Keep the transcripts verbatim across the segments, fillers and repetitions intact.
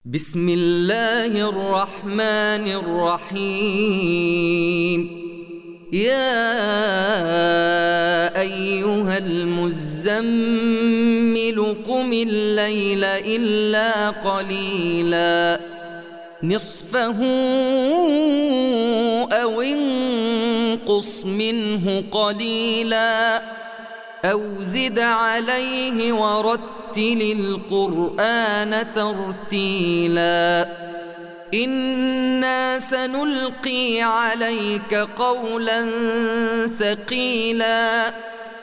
بسم الله الرحمن الرحيم. يا أيها المزمل قم الليل إلا قليلا نصفه أو انقص منه قليلا أو زد عليه ورتل القرآن ترتيلا إنا سنلقي عليك قولا ثقيلا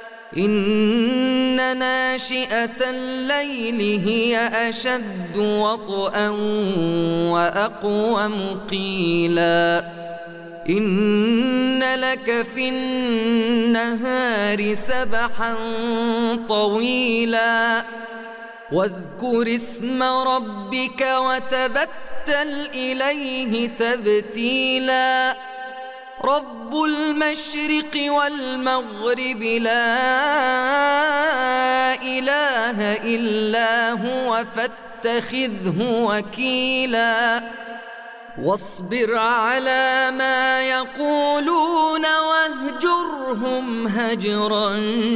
إن ناشئة الليل هي أشد وطئا وأقوم قيلا إن لك في النهار سبحا طويلا واذكر اسم ربك وتبتل إليه تبتيلا رب المشرق والمغرب لا إله إلا هو فاتخذه وكيلا واصبر على ما يقولون واهجرهم هجرا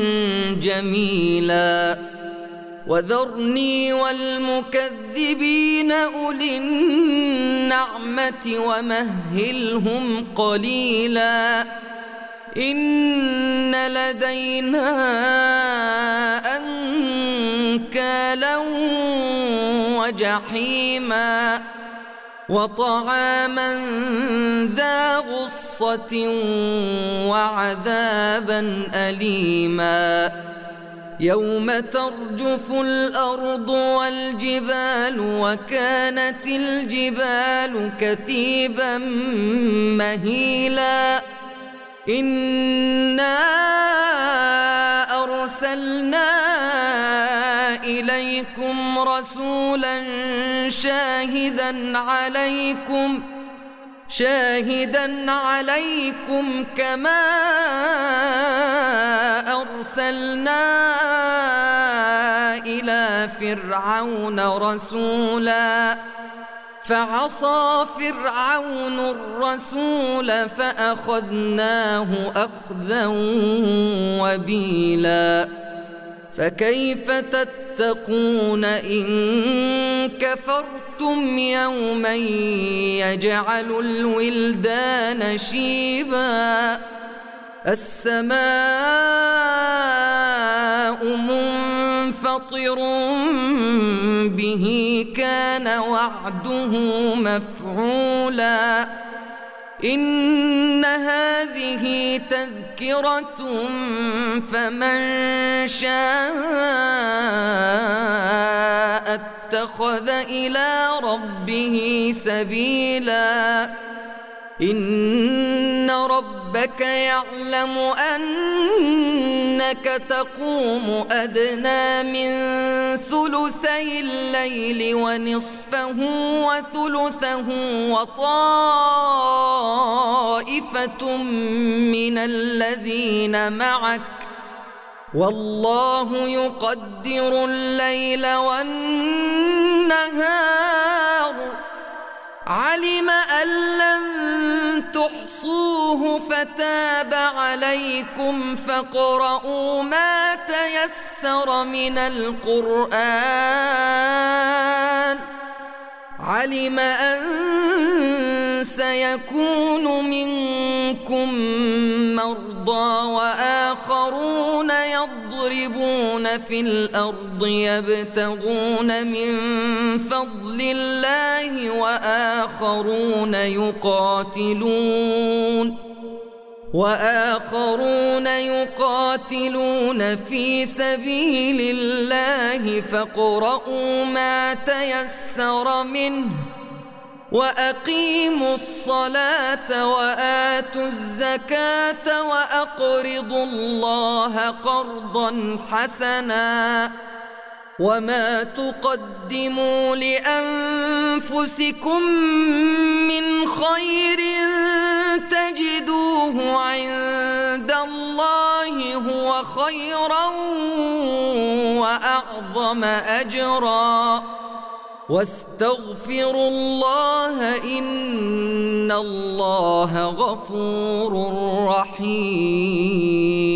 جميلا وذرني والمكذبين أولي النعمة ومهلهم قليلا إن لدينا أنكالا وجحيما وطعاما ذا غصة وعذابا أليما يوم ترجف الأرض والجبال وكانت الجبال كثيبا مهيلا إنا أرسلنا إليكم رسولا شاهدا عليكم شاهدا عليكم كما أرسلنا إلى فرعون رسولا فعصى فرعون الرسول فأخذناه أخذا وبيلا فكيف تتقون إن كفرتم يوما يجعل الولدان شيبا السماء منفطر به كان وعده مفعولا إن هذه تذكرة فمن شاء اتخذ إلى ربه سبيلا إن ربك يعلم أنك تقوم أدنى من ثلثي الليل ونصفه وثلثه وطائفة من الذين معك والله يقدر الليل والنهار علم أن لن تحصوه فتاب عليكم فاقرؤوا ما تيسر من القرآن علم أن سيكون منكم مرضى وآخرون يضربون في الأرض يبتغون من فضل الله وآخرون يقاتلون وآخرون يقاتلون في سبيل الله فاقرؤوا ما تيسر منه وأقيموا الصلاة وآتوا الزكاة وأقرضوا الله قرضا حسنا وما تقدموا لأنفسكم من خير تجدوه عند الله هو خيرا وأعظم أجرا واستغفروا الله إن الله غفور رحيم.